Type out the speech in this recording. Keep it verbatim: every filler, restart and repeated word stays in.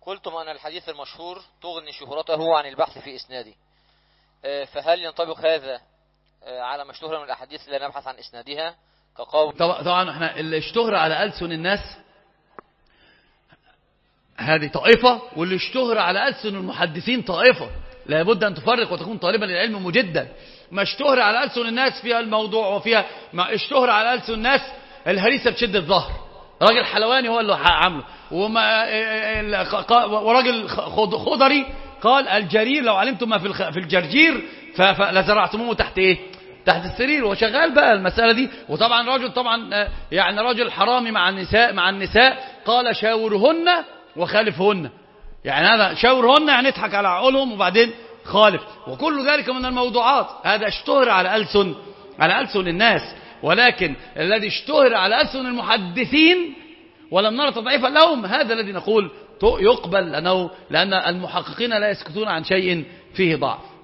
قلتم أن الحديث المشهور تغني شهرته عن البحث في إسناده، فهل ينطبق هذا على ما اشتهر من الأحاديث لا نبحث عن إسنادها كقول؟ طبعا احنا اللي اشتهر على ألسن الناس هذه طائفة، واللي اشتهر على ألسن المحدثين طائفة. لابد أن تفرق وتكون طالبا للعلم مجدا. ما اشتهر على ألسن الناس فيها الموضوع، وفيها ما اشتهر على ألسن الناس الهريسة بشدة الظهر، راجل حلواني هو اللي عامله، وما وراجل خضري قال الجرير لو علمتم ما في الجرجير فلزرعتموه تحت ايه؟ تحت السرير. وشغال بقى المسألة دي. وطبعا راجل طبعا يعني راجل حرامي مع النساء مع النساء قال شاورهن وخالفهن، يعني هذا شاورهن يعني اضحك على عقولهم وبعدين خالف. وكل ذلك من الموضوعات. هذا اشتهر على ألسن على ألسن الناس، ولكن الذي اشتهر على ألسن المحدثين ولم نرى تضعيفا لهم هذا الذي نقول يقبل، لأنه لأن المحققين لا يسكتون عن شيء فيه ضعف.